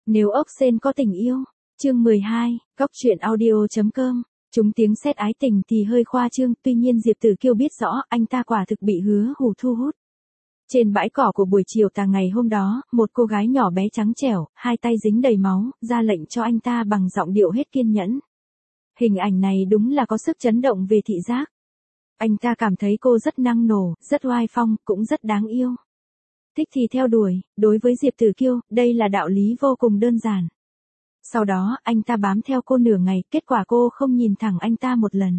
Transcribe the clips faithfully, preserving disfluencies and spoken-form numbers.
Nếu ốc sên có tình yêu. Chương mười hai, Góc truyện audio chấm com. Chúng tiếng sét ái tình thì hơi khoa trương, tuy nhiên Diệp Tử Kiêu biết rõ anh ta quả thực bị Hứa Hủ thu hút. Trên bãi cỏ của buổi chiều tà ngày hôm đó, một cô gái nhỏ bé trắng trẻo, hai tay dính đầy máu, ra lệnh cho anh ta bằng giọng điệu hết kiên nhẫn. Hình ảnh này đúng là có sức chấn động về thị giác. Anh ta cảm thấy cô rất năng nổ, rất oai phong, cũng rất đáng yêu. Thích thì theo đuổi, đối với Diệp Tử Kiêu, đây là đạo lý vô cùng đơn giản. Sau đó, anh ta bám theo cô nửa ngày, kết quả cô không nhìn thẳng anh ta một lần.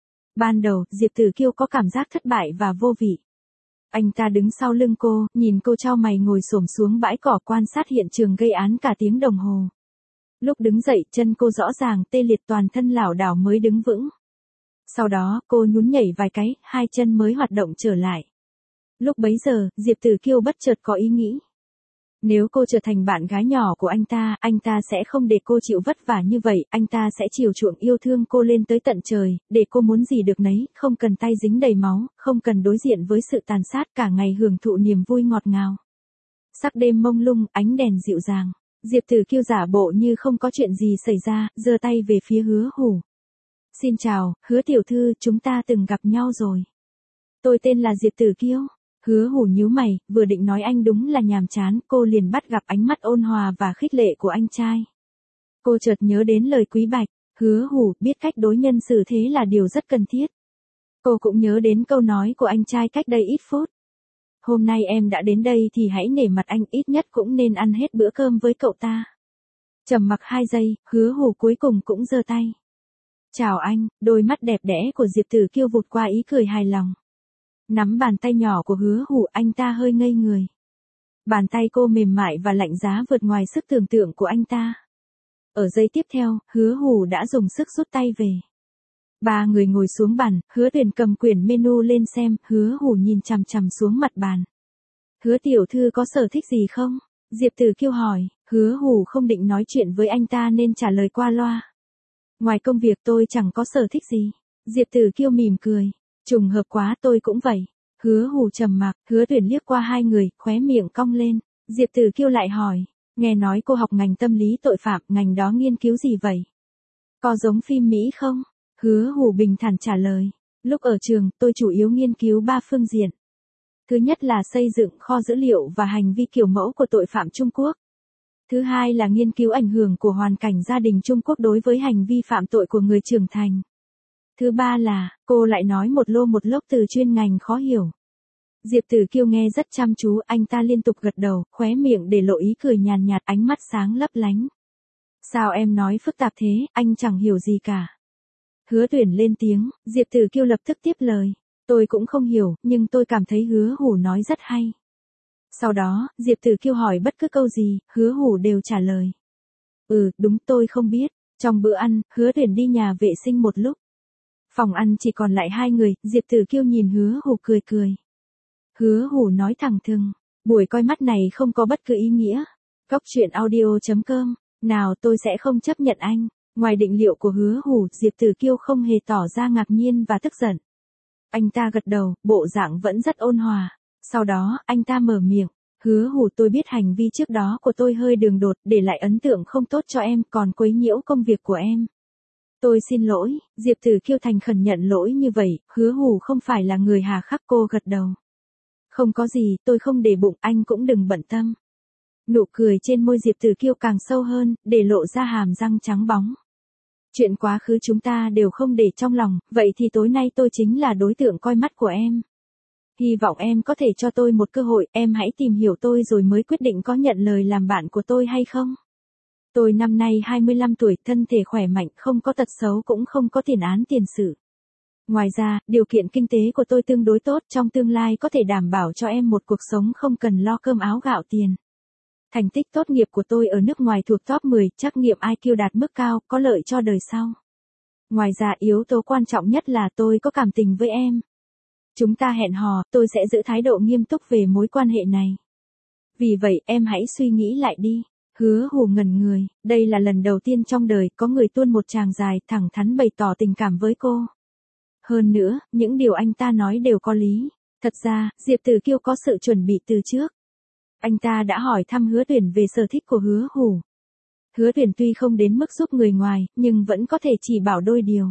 Ban đầu, Diệp Tử Kiêu có cảm giác thất bại và vô vị. Anh ta đứng sau lưng cô, nhìn cô chau mày ngồi xổm xuống bãi cỏ quan sát hiện trường gây án cả tiếng đồng hồ. Lúc đứng dậy, chân cô rõ ràng tê liệt, toàn thân lảo đảo mới đứng vững. Sau đó, cô nhún nhảy vài cái, hai chân mới hoạt động trở lại. Lúc bấy giờ, Diệp Tử Kiêu bất chợt có ý nghĩ. Nếu cô trở thành bạn gái nhỏ của anh ta, anh ta sẽ không để cô chịu vất vả như vậy, anh ta sẽ chiều chuộng yêu thương cô lên tới tận trời, để cô muốn gì được nấy, không cần tay dính đầy máu, không cần đối diện với sự tàn sát, cả ngày hưởng thụ niềm vui ngọt ngào. Sắc đêm mông lung, ánh đèn dịu dàng, Diệp Tử Kiêu giả bộ như không có chuyện gì xảy ra, giơ tay về phía Hứa Hủ. Xin chào, Hứa tiểu thư, chúng ta từng gặp nhau rồi. Tôi tên là Diệp Tử Kiêu. Hứa Hủ nhíu mày, vừa định nói anh đúng là nhàm chán, cô liền bắt gặp ánh mắt ôn hòa và khích lệ của anh trai. Cô chợt nhớ đến lời Quý Bạch, Hứa Hủ biết cách đối nhân xử thế là điều rất cần thiết. Cô cũng nhớ đến câu nói của anh trai cách đây ít phút. Hôm nay em đã đến đây thì hãy nể mặt anh, ít nhất cũng nên ăn hết bữa cơm với cậu ta. Trầm mặc hai giây, Hứa Hủ cuối cùng cũng giơ tay. Chào anh, đôi mắt đẹp đẽ của Diệp Tử Kiêu vụt qua ý cười hài lòng. Nắm bàn tay nhỏ của Hứa Hủ, anh ta hơi ngây người. Bàn tay cô mềm mại và lạnh giá vượt ngoài sức tưởng tượng của anh ta. Ở giây tiếp theo, Hứa Hủ đã dùng sức rút tay về. Ba người ngồi xuống bàn, Hứa Tuyền cầm quyển menu lên xem, Hứa Hủ nhìn chằm chằm xuống mặt bàn. Hứa tiểu thư có sở thích gì không? Diệp Tử Kiêu hỏi, Hứa Hủ không định nói chuyện với anh ta nên trả lời qua loa. Ngoài công việc tôi chẳng có sở thích gì. Diệp Tử Kiêu mỉm cười. Trùng hợp quá, tôi cũng vậy. Hứa Hủ trầm mặc, Hứa Tuyền liếc qua hai người, khóe miệng cong lên. Diệp Tử Kiêu lại hỏi, nghe nói cô học ngành tâm lý tội phạm, ngành đó nghiên cứu gì vậy? Có giống phim Mỹ không? Hứa Hủ bình thản trả lời, lúc ở trường, tôi chủ yếu nghiên cứu ba phương diện. Thứ nhất là xây dựng kho dữ liệu và hành vi kiểu mẫu của tội phạm Trung Quốc. Thứ hai là nghiên cứu ảnh hưởng của hoàn cảnh gia đình Trung Quốc đối với hành vi phạm tội của người trưởng thành. Thứ ba là, cô lại nói một lô một lốc từ chuyên ngành khó hiểu. Diệp Tử Kiêu nghe rất chăm chú, anh ta liên tục gật đầu, khóe miệng để lộ ý cười nhàn nhạt, ánh mắt sáng lấp lánh. Sao em nói phức tạp thế, anh chẳng hiểu gì cả. Hứa Tuyền lên tiếng, Diệp Tử Kiêu lập tức tiếp lời. Tôi cũng không hiểu, nhưng tôi cảm thấy Hứa Hủ nói rất hay. Sau đó, Diệp Tử Kiêu hỏi bất cứ câu gì, Hứa Hủ đều trả lời. Ừ, đúng, tôi không biết. Trong bữa ăn, Hứa Tuyền đi nhà vệ sinh một lúc. Phòng ăn chỉ còn lại hai người, Diệp Tử Kiêu nhìn Hứa Hủ cười cười. Hứa Hủ nói thẳng thừng, buổi coi mắt này không có bất cứ ý nghĩa. Góc truyện audio chấm com, nào tôi sẽ không chấp nhận anh. Ngoài định liệu của Hứa Hủ, Diệp Tử Kiêu không hề tỏ ra ngạc nhiên và tức giận. Anh ta gật đầu, bộ dạng vẫn rất ôn hòa. Sau đó, anh ta mở miệng. Hứa Hủ, tôi biết hành vi trước đó của tôi hơi đường đột, để lại ấn tượng không tốt cho em, còn quấy nhiễu công việc của em. Tôi xin lỗi. Diệp Tử Kiêu thành khẩn nhận lỗi như vậy, Hứa Hủ không phải là người hà khắc, cô gật đầu. Không có gì, tôi không để bụng, anh cũng đừng bận tâm. Nụ cười trên môi Diệp Tử Kiêu càng sâu hơn, để lộ ra hàm răng trắng bóng. Chuyện quá khứ chúng ta đều không để trong lòng, vậy thì tối nay tôi chính là đối tượng coi mắt của em. Hy vọng em có thể cho tôi một cơ hội, em hãy tìm hiểu tôi rồi mới quyết định có nhận lời làm bạn của tôi hay không. Tôi năm nay hai mươi lăm tuổi, thân thể khỏe mạnh, không có tật xấu cũng không có tiền án tiền sử. Ngoài ra, điều kiện kinh tế của tôi tương đối tốt, trong tương lai có thể đảm bảo cho em một cuộc sống không cần lo cơm áo gạo tiền. Thành tích tốt nghiệp của tôi ở nước ngoài thuộc top mười, trắc nghiệm i kiu đạt mức cao, có lợi cho đời sau. Ngoài ra, yếu tố quan trọng nhất là tôi có cảm tình với em. Chúng ta hẹn hò, tôi sẽ giữ thái độ nghiêm túc về mối quan hệ này. Vì vậy, em hãy suy nghĩ lại đi. Hứa Hủ ngẩn người, đây là lần đầu tiên trong đời có người tuôn một tràng dài thẳng thắn bày tỏ tình cảm với cô. Hơn nữa, những điều anh ta nói đều có lý. Thật ra, Diệp Tử Kiêu có sự chuẩn bị từ trước. Anh ta đã hỏi thăm Hứa Tuyền về sở thích của Hứa Hủ. Hứa Tuyển tuy không đến mức giúp người ngoài, nhưng vẫn có thể chỉ bảo đôi điều.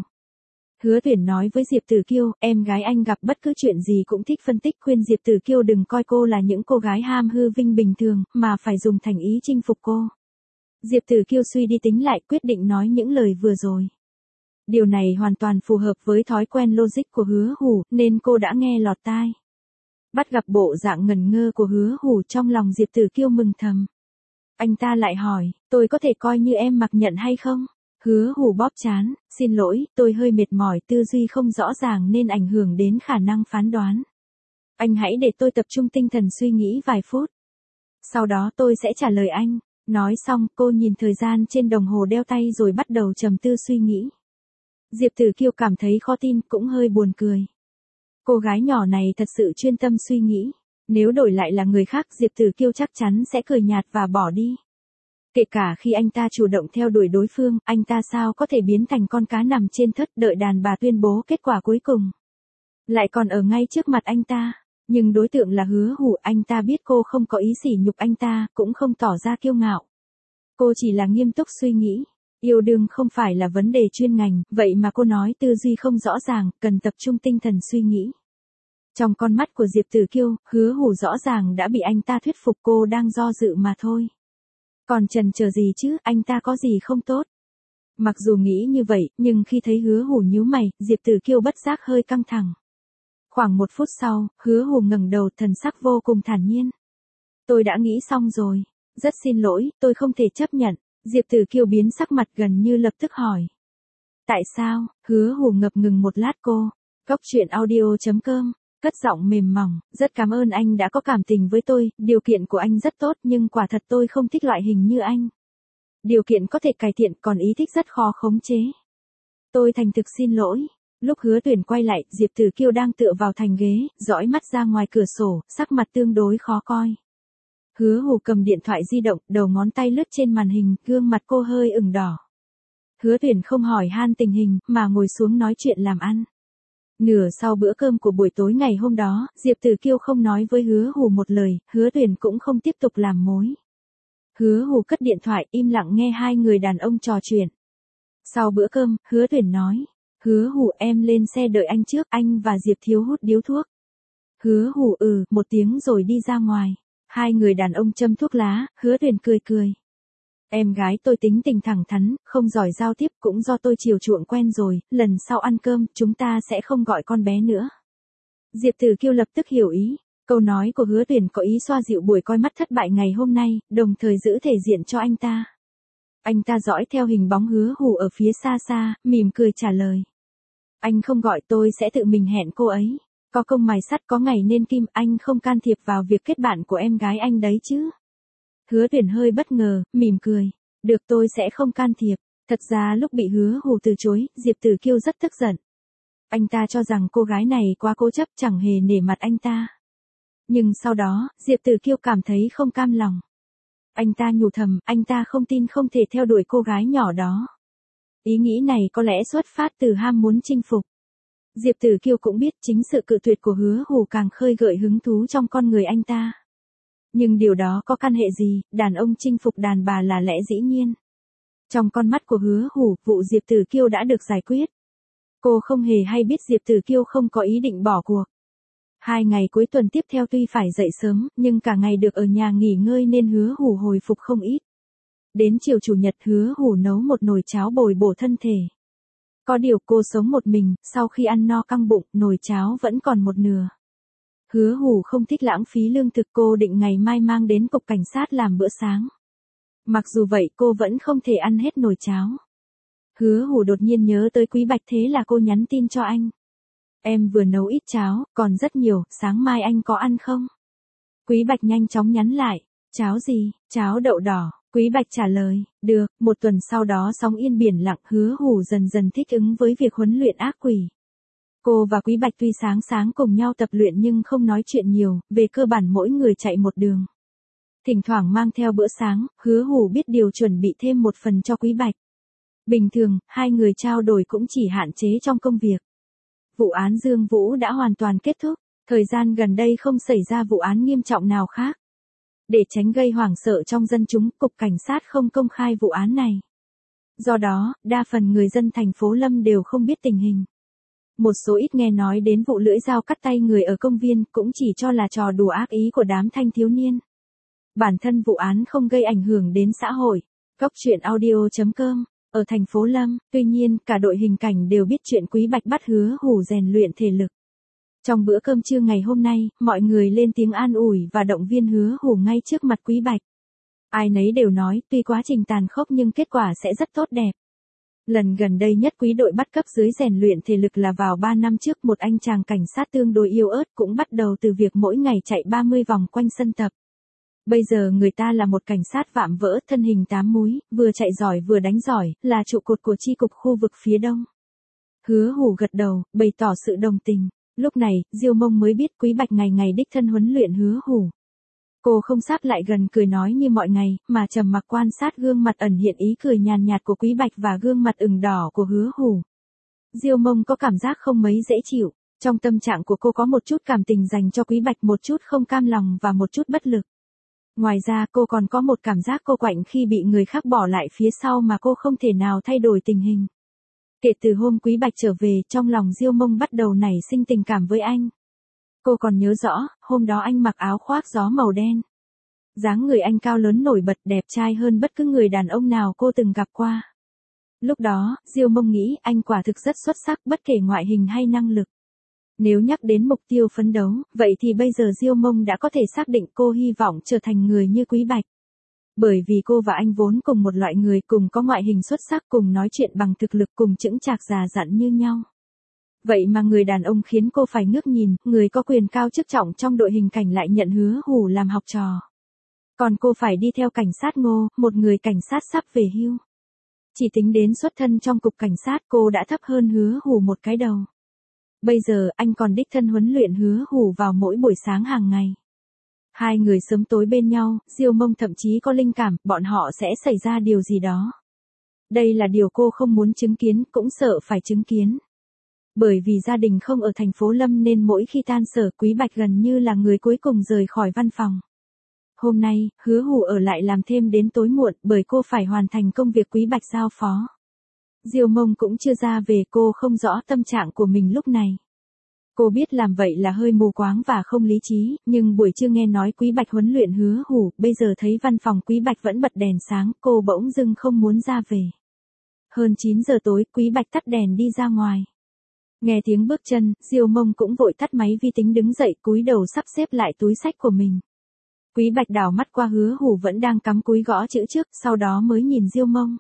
Hứa Tuyển nói với Diệp Tử Kiêu, em gái anh gặp bất cứ chuyện gì cũng thích phân tích, khuyên Diệp Tử Kiêu đừng coi cô là những cô gái ham hư vinh bình thường, mà phải dùng thành ý chinh phục cô. Diệp Tử Kiêu suy đi tính lại, quyết định nói những lời vừa rồi. Điều này hoàn toàn phù hợp với thói quen logic của Hứa Hủ, nên cô đã nghe lọt tai. Bắt gặp bộ dạng ngần ngơ của Hứa Hủ, trong lòng Diệp Tử Kiêu mừng thầm. Anh ta lại hỏi, tôi có thể coi như em mặc nhận hay không? Hứa Hủ bóp trán, xin lỗi, tôi hơi mệt mỏi, tư duy không rõ ràng nên ảnh hưởng đến khả năng phán đoán. Anh hãy để tôi tập trung tinh thần suy nghĩ vài phút. Sau đó tôi sẽ trả lời anh. Nói xong, cô nhìn thời gian trên đồng hồ đeo tay rồi bắt đầu trầm tư suy nghĩ. Diệp Tử Kiêu cảm thấy khó tin, cũng hơi buồn cười. Cô gái nhỏ này thật sự chuyên tâm suy nghĩ. Nếu đổi lại là người khác, Diệp Tử Kiêu chắc chắn sẽ cười nhạt và bỏ đi. Kể cả khi anh ta chủ động theo đuổi đối phương, anh ta sao có thể biến thành con cá nằm trên thớt đợi đàn bà tuyên bố kết quả cuối cùng. Lại còn ở ngay trước mặt anh ta. Nhưng đối tượng là Hứa Hủ, anh ta biết cô không có ý sỉ nhục anh ta, cũng không tỏ ra kiêu ngạo. Cô chỉ là nghiêm túc suy nghĩ. Yêu đương không phải là vấn đề chuyên ngành, vậy mà cô nói tư duy không rõ ràng, cần tập trung tinh thần suy nghĩ. Trong con mắt của Diệp Tử Kiêu, Hứa Hủ rõ ràng đã bị anh ta thuyết phục, cô đang do dự mà thôi. Còn chần chờ gì chứ, anh ta có gì không tốt. Mặc dù nghĩ như vậy, nhưng khi thấy Hứa Hủ nhíu mày, Diệp Tử Kiêu bất giác hơi căng thẳng. Khoảng một phút sau, Hứa Hủ ngẩng đầu, thần sắc vô cùng thản nhiên. Tôi đã nghĩ xong rồi. Rất xin lỗi, tôi không thể chấp nhận. Diệp Tử Kiêu biến sắc mặt gần như lập tức hỏi. Tại sao? Hứa Hủ ngập ngừng một lát cô. Cốc truyện audio chấm com, cất giọng mềm mỏng, rất cảm ơn anh đã có cảm tình với tôi, điều kiện của anh rất tốt nhưng quả thật tôi không thích loại hình như anh. Điều kiện có thể cải thiện, còn ý thích rất khó khống chế. Tôi thành thực xin lỗi. Lúc Hứa Tuyển quay lại, Diệp Tử Kiêu đang tựa vào thành ghế, dõi mắt ra ngoài cửa sổ, sắc mặt tương đối khó coi. Hứa Hủ cầm điện thoại di động, đầu ngón tay lướt trên màn hình, gương mặt cô hơi ửng đỏ. Hứa Tuyển không hỏi han tình hình, mà ngồi xuống nói chuyện làm ăn. Nửa sau bữa cơm của buổi tối ngày hôm đó, Diệp Tử Kiêu không nói với Hứa Hủ một lời, Hứa Tuyển cũng không tiếp tục làm mối. Hứa Hủ cất điện thoại, im lặng nghe hai người đàn ông trò chuyện. Sau bữa cơm, Hứa Tuyển nói. Hứa Hủ, em lên xe đợi anh trước, anh và Diệp Thiếu hút điếu thuốc. Hứa Hủ ừ, một tiếng rồi đi ra ngoài. Hai người đàn ông châm thuốc lá, Hứa Tuyển cười cười. Em gái tôi tính tình thẳng thắn, không giỏi giao tiếp, cũng do tôi chiều chuộng quen rồi, lần sau ăn cơm, chúng ta sẽ không gọi con bé nữa. Diệp Tử Kiêu lập tức hiểu ý, câu nói của Hứa Tuyển có ý xoa dịu buổi coi mắt thất bại ngày hôm nay, đồng thời giữ thể diện cho anh ta. Anh ta dõi theo hình bóng Hứa Hủ ở phía xa xa, mỉm cười trả lời. Anh không gọi, tôi sẽ tự mình hẹn cô ấy. Có công mài sắt có ngày nên kim, anh không can thiệp vào việc kết bạn của em gái anh đấy chứ. Hứa Tuyển hơi bất ngờ, mỉm cười. Được, tôi sẽ không can thiệp. Thật ra lúc bị Hứa Hủ từ chối, Diệp Tử Kiêu rất tức giận. Anh ta cho rằng cô gái này quá cố chấp, chẳng hề nể mặt anh ta. Nhưng sau đó, Diệp Tử Kiêu cảm thấy không cam lòng. Anh ta nhủ thầm, anh ta không tin không thể theo đuổi cô gái nhỏ đó. Ý nghĩ này có lẽ xuất phát từ ham muốn chinh phục. Diệp Tử Kiêu cũng biết chính sự cự tuyệt của Hứa Hủ càng khơi gợi hứng thú trong con người anh ta. Nhưng điều đó có căn hệ gì, đàn ông chinh phục đàn bà là lẽ dĩ nhiên. Trong con mắt của Hứa Hủ, vụ Diệp Tử Kiêu đã được giải quyết. Cô không hề hay biết Diệp Tử Kiêu không có ý định bỏ cuộc. Hai ngày cuối tuần tiếp theo tuy phải dậy sớm, nhưng cả ngày được ở nhà nghỉ ngơi nên Hứa Hủ hồi phục không ít. Đến chiều chủ nhật, Hứa Hủ nấu một nồi cháo bồi bổ thân thể. Có điều cô sống một mình, sau khi ăn no căng bụng, nồi cháo vẫn còn một nửa. Hứa Hủ không thích lãng phí lương thực, cô định ngày mai mang đến cục cảnh sát làm bữa sáng. Mặc dù vậy cô vẫn không thể ăn hết nồi cháo. Hứa Hủ đột nhiên nhớ tới Quý Bạch, thế là cô nhắn tin cho anh. Em vừa nấu ít cháo, còn rất nhiều, sáng mai anh có ăn không? Quý Bạch nhanh chóng nhắn lại. Cháo gì? Cháo đậu đỏ. Quý Bạch trả lời. Được. Một tuần sau đó sóng yên biển lặng, Hứa Hủ dần dần thích ứng với việc huấn luyện ác quỷ. Cô và Quý Bạch tuy sáng sáng cùng nhau tập luyện nhưng không nói chuyện nhiều, về cơ bản mỗi người chạy một đường. Thỉnh thoảng mang theo bữa sáng, Hứa Hủ biết điều chuẩn bị thêm một phần cho Quý Bạch. Bình thường, hai người trao đổi cũng chỉ hạn chế trong công việc. Vụ án Dương Vũ đã hoàn toàn kết thúc, thời gian gần đây không xảy ra vụ án nghiêm trọng nào khác. Để tránh gây hoảng sợ trong dân chúng, Cục Cảnh sát không công khai vụ án này. Do đó, đa phần người dân thành phố Lâm đều không biết tình hình. Một số ít nghe nói đến vụ lưỡi dao cắt tay người ở công viên cũng chỉ cho là trò đùa ác ý của đám thanh thiếu niên. Bản thân vụ án không gây ảnh hưởng đến xã hội. Góc truyện audio chấm com. Ở thành phố Lâm, tuy nhiên, cả đội hình cảnh đều biết chuyện Quý Bạch bắt Hứa Hủ rèn luyện thể lực. Trong bữa cơm trưa ngày hôm nay, mọi người lên tiếng an ủi và động viên Hứa Hủ ngay trước mặt Quý Bạch. Ai nấy đều nói, tuy quá trình tàn khốc nhưng kết quả sẽ rất tốt đẹp. Lần gần đây nhất Quý đội bắt cấp dưới rèn luyện thể lực là vào ba năm trước, một anh chàng cảnh sát tương đối yếu ớt cũng bắt đầu từ việc mỗi ngày chạy ba mươi vòng quanh sân tập. Bây giờ người ta là một cảnh sát vạm vỡ, thân hình tám múi, vừa chạy giỏi vừa đánh giỏi, là trụ cột của chi cục khu vực phía đông. Hứa Hủ gật đầu, bày tỏ sự đồng tình. Lúc này, Diêu Mông mới biết Quý Bạch ngày ngày đích thân huấn luyện Hứa Hủ. Cô không sáp lại gần cười nói như mọi ngày, mà trầm mặc quan sát gương mặt ẩn hiện ý cười nhàn nhạt của Quý Bạch và gương mặt ửng đỏ của Hứa Hủ. Diêu Mông có cảm giác không mấy dễ chịu, trong tâm trạng của cô có một chút cảm tình dành cho Quý Bạch, một chút không cam lòng và một chút bất lực. Ngoài ra cô còn có một cảm giác cô quạnh khi bị người khác bỏ lại phía sau mà cô không thể nào thay đổi tình hình. Kể từ hôm Quý Bạch trở về, trong lòng Diêu Mông bắt đầu nảy sinh tình cảm với anh. Cô còn nhớ rõ, hôm đó anh mặc áo khoác gió màu đen. Dáng người anh cao lớn nổi bật, đẹp trai hơn bất cứ người đàn ông nào cô từng gặp qua. Lúc đó, Diêu Mông nghĩ anh quả thực rất xuất sắc bất kể ngoại hình hay năng lực. Nếu nhắc đến mục tiêu phấn đấu, vậy thì bây giờ Diêu Mông đã có thể xác định cô hy vọng trở thành người như Quý Bạch. Bởi vì cô và anh vốn cùng một loại người, cùng có ngoại hình xuất sắc, cùng nói chuyện bằng thực lực, cùng chững chạc già dặn như nhau. Vậy mà người đàn ông khiến cô phải ngước nhìn, người có quyền cao chức trọng trong đội hình cảnh lại nhận Hứa Hủ làm học trò. Còn cô phải đi theo cảnh sát Ngô, một người cảnh sát sắp về hưu. Chỉ tính đến xuất thân trong cục cảnh sát, cô đã thấp hơn Hứa Hủ một cái đầu. Bây giờ, anh còn đích thân huấn luyện Hứa Hủ vào mỗi buổi sáng hàng ngày. Hai người sớm tối bên nhau, Diêu Mông thậm chí có linh cảm, bọn họ sẽ xảy ra điều gì đó. Đây là điều cô không muốn chứng kiến, cũng sợ phải chứng kiến. Bởi vì gia đình không ở thành phố Lâm nên mỗi khi tan sở, Quý Bạch gần như là người cuối cùng rời khỏi văn phòng. Hôm nay, Hứa Hủ ở lại làm thêm đến tối muộn bởi cô phải hoàn thành công việc Quý Bạch giao phó. Diêu Mông cũng chưa ra về, cô không rõ tâm trạng của mình lúc này. Cô biết làm vậy là hơi mù quáng và không lý trí, nhưng buổi trưa nghe nói Quý Bạch huấn luyện Hứa Hủ, bây giờ thấy văn phòng Quý Bạch vẫn bật đèn sáng, cô bỗng dưng không muốn ra về. Hơn chín giờ tối, Quý Bạch tắt đèn đi ra ngoài. Nghe tiếng bước chân, Diêu Mông cũng vội tắt máy vi tính đứng dậy, cúi đầu sắp xếp lại túi xách của mình. Quý Bạch đảo mắt qua Hứa Hủ vẫn đang cắm cúi gõ chữ trước, sau đó mới nhìn Diêu Mông.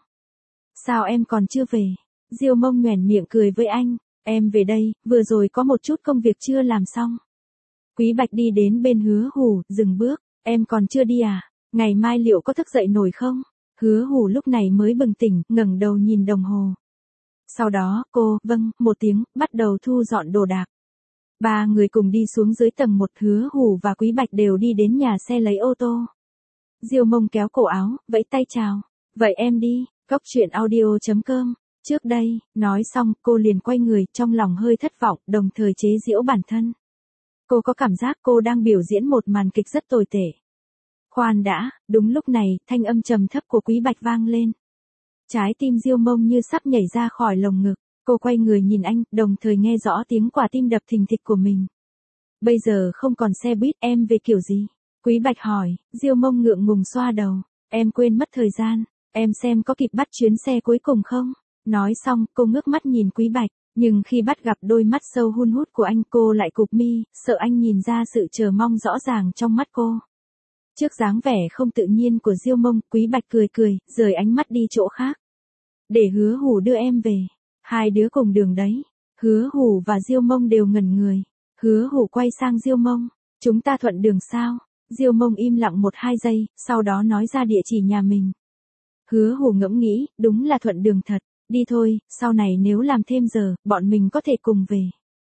Sao em còn chưa về? Diêu Mông nhoẻn miệng cười với anh. Em về đây, vừa rồi có một chút công việc chưa làm xong. Quý Bạch đi đến bên Hứa Hủ, dừng bước. Em còn chưa đi à? Ngày mai liệu có thức dậy nổi không? Hứa Hủ lúc này mới bừng tỉnh, ngẩng đầu nhìn đồng hồ. Sau đó, cô, vâng, một tiếng, bắt đầu thu dọn đồ đạc. Ba người cùng đi xuống dưới tầng một, Hứa Hủ và Quý Bạch đều đi đến nhà xe lấy ô tô. Diêu Mông kéo cổ áo, vẫy tay chào. Vậy em đi, góc truyện audio chấm com. Trước đây, nói xong, cô liền quay người, trong lòng hơi thất vọng, đồng thời chế giễu bản thân. Cô có cảm giác cô đang biểu diễn một màn kịch rất tồi tệ. Khoan đã, đúng lúc này, thanh âm trầm thấp của Quý Bạch vang lên. Trái tim Diêu Mông như sắp nhảy ra khỏi lồng ngực, cô quay người nhìn anh, đồng thời nghe rõ tiếng quả tim đập thình thịch của mình. Bây giờ không còn xe buýt, em về kiểu gì? Quý Bạch hỏi. Diêu Mông ngượng ngùng xoa đầu. Em quên mất thời gian, em xem có kịp bắt chuyến xe cuối cùng không? Nói xong, cô ngước mắt nhìn Quý Bạch, nhưng khi bắt gặp đôi mắt sâu hun hút của anh, cô lại cụp mi, sợ anh nhìn ra sự chờ mong rõ ràng trong mắt cô. Trước dáng vẻ không tự nhiên của Diêu Mông, Quý Bạch cười cười, rời ánh mắt đi chỗ khác. Để Hứa Hủ đưa em về. Hai đứa cùng đường đấy. Hứa Hủ và Diêu Mông đều ngẩn người. Hứa Hủ quay sang Diêu Mông. Chúng ta thuận đường sao? Diêu Mông im lặng một hai giây, sau đó nói ra địa chỉ nhà mình. Hứa Hủ ngẫm nghĩ, đúng là thuận đường thật. Đi thôi, sau này nếu làm thêm giờ, bọn mình có thể cùng về.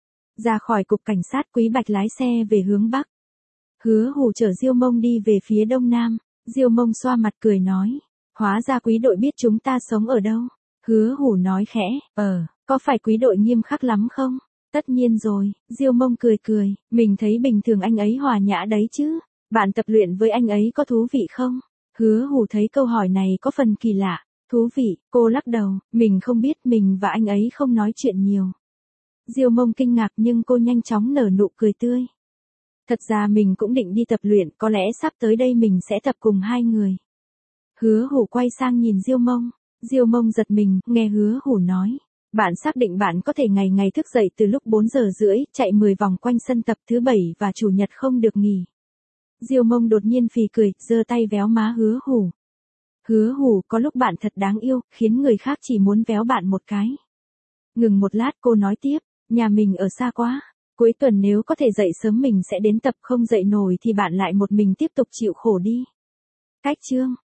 Ra khỏi cục cảnh sát, Quý Bạch lái xe về hướng Bắc. Hứa Hủ chở Diêu Mông đi về phía Đông Nam. Diêu Mông xoa mặt cười nói. Hóa ra Quý đội biết chúng ta sống ở đâu. Hứa Hủ nói khẽ, ờ, có phải Quý đội nghiêm khắc lắm không? Tất nhiên rồi, Diêu Mông cười cười, mình thấy bình thường anh ấy hòa nhã đấy chứ. Bạn tập luyện với anh ấy có thú vị không? Hứa Hủ thấy câu hỏi này có phần kỳ lạ. Thú vị, cô lắc đầu, mình không biết, mình và anh ấy không nói chuyện nhiều. Diêu Mông kinh ngạc nhưng cô nhanh chóng nở nụ cười tươi. Thật ra mình cũng định đi tập luyện, có lẽ sắp tới đây mình sẽ tập cùng hai người. Hứa Hủ quay sang nhìn Diêu Mông. Diêu Mông giật mình, nghe Hứa Hủ nói. Bạn xác định bạn có thể ngày ngày thức dậy từ lúc bốn giờ rưỡi, chạy mười vòng quanh sân tập thứ bảy và chủ nhật không được nghỉ. Diêu Mông đột nhiên phì cười, giơ tay véo má Hứa Hủ. Hứa Hủ, có lúc bạn thật đáng yêu, khiến người khác chỉ muốn véo bạn một cái. Ngừng một lát cô nói tiếp, nhà mình ở xa quá. Cuối tuần nếu có thể dậy sớm mình sẽ đến tập, không dậy nổi thì bạn lại một mình tiếp tục chịu khổ đi. Cách chương